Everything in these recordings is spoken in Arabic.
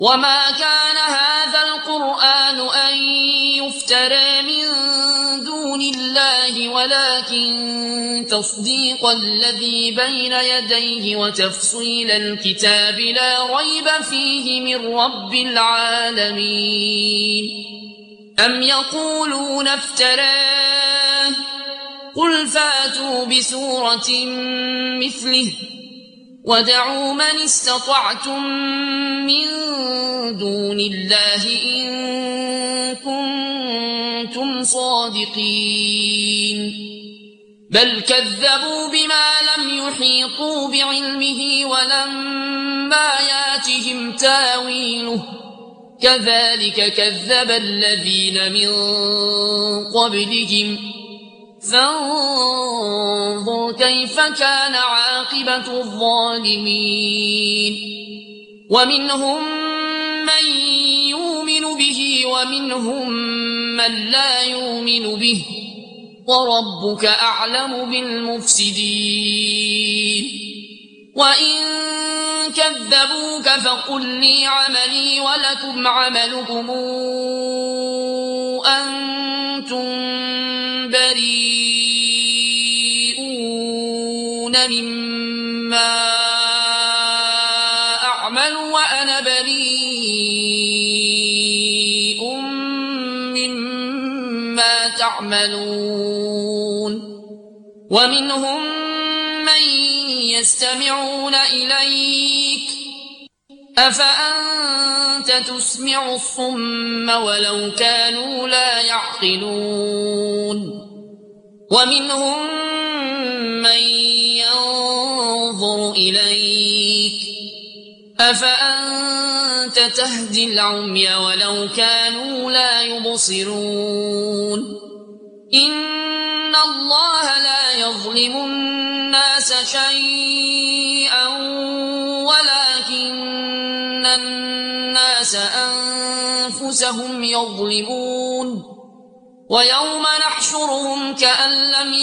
وما كان هذا القرآن أن يفترى من دون الله ولكن تصديق الذي بين يديه وتفصيل الكتاب لا ريب فيه من رب العالمين. أم يقولون افتراه قل فاتوا بسورة مثله ودعوا من استطعتم من دون الله إن كنتم صادقين. بل كذبوا بما لم يحيطوا بعلمه ولما ياتهم تاويله كذلك كذب الذين من قبلهم فانظر كيف كان عاقبة الظالمين. ومنهم من يؤمن به ومنهم من لا يؤمن به وربك أعلم بالمفسدين. وإن كذبوك فقل لي عملي ولكم عملكم أنتم بريئون مما أعمل وأنا بريء مما تعملون. ومنهم من يستمعون إليك أفأنت تسمع الصم ولو كانوا لا يعقلون. ومنهم من ينظر إليك أفأنت تهدي العمي ولو كانوا لا يبصرون. إن الله لا يظلم الناس شيئا ولكن الناس أنفسهم يظلمون. ويوم نحشرهم كأن لم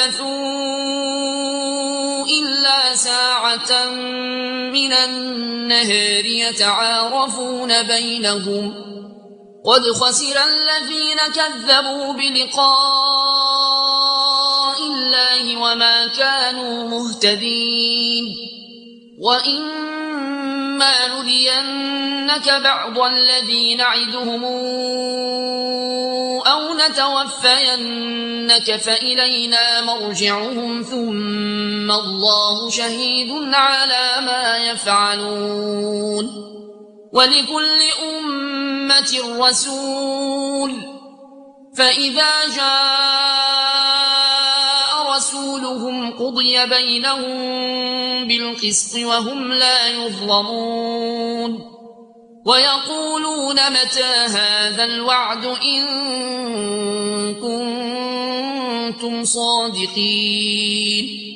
يلبثوا إلا ساعة من النهار يتعارفون بينهم قد خسر الذين كذبوا بلقاء الله وما كانوا مهتدين. وإما نرينك بعض الذي نعدهم أو نتوفينك فإلينا مرجعهم ثم الله شهيد على ما يفعلون. ولكل أمة رسول فإذا جاء رسولهم قضي بينهم بالقسط وهم لا يظلمون. ويقولون متى هذا الوعد إن كنتم صادقين.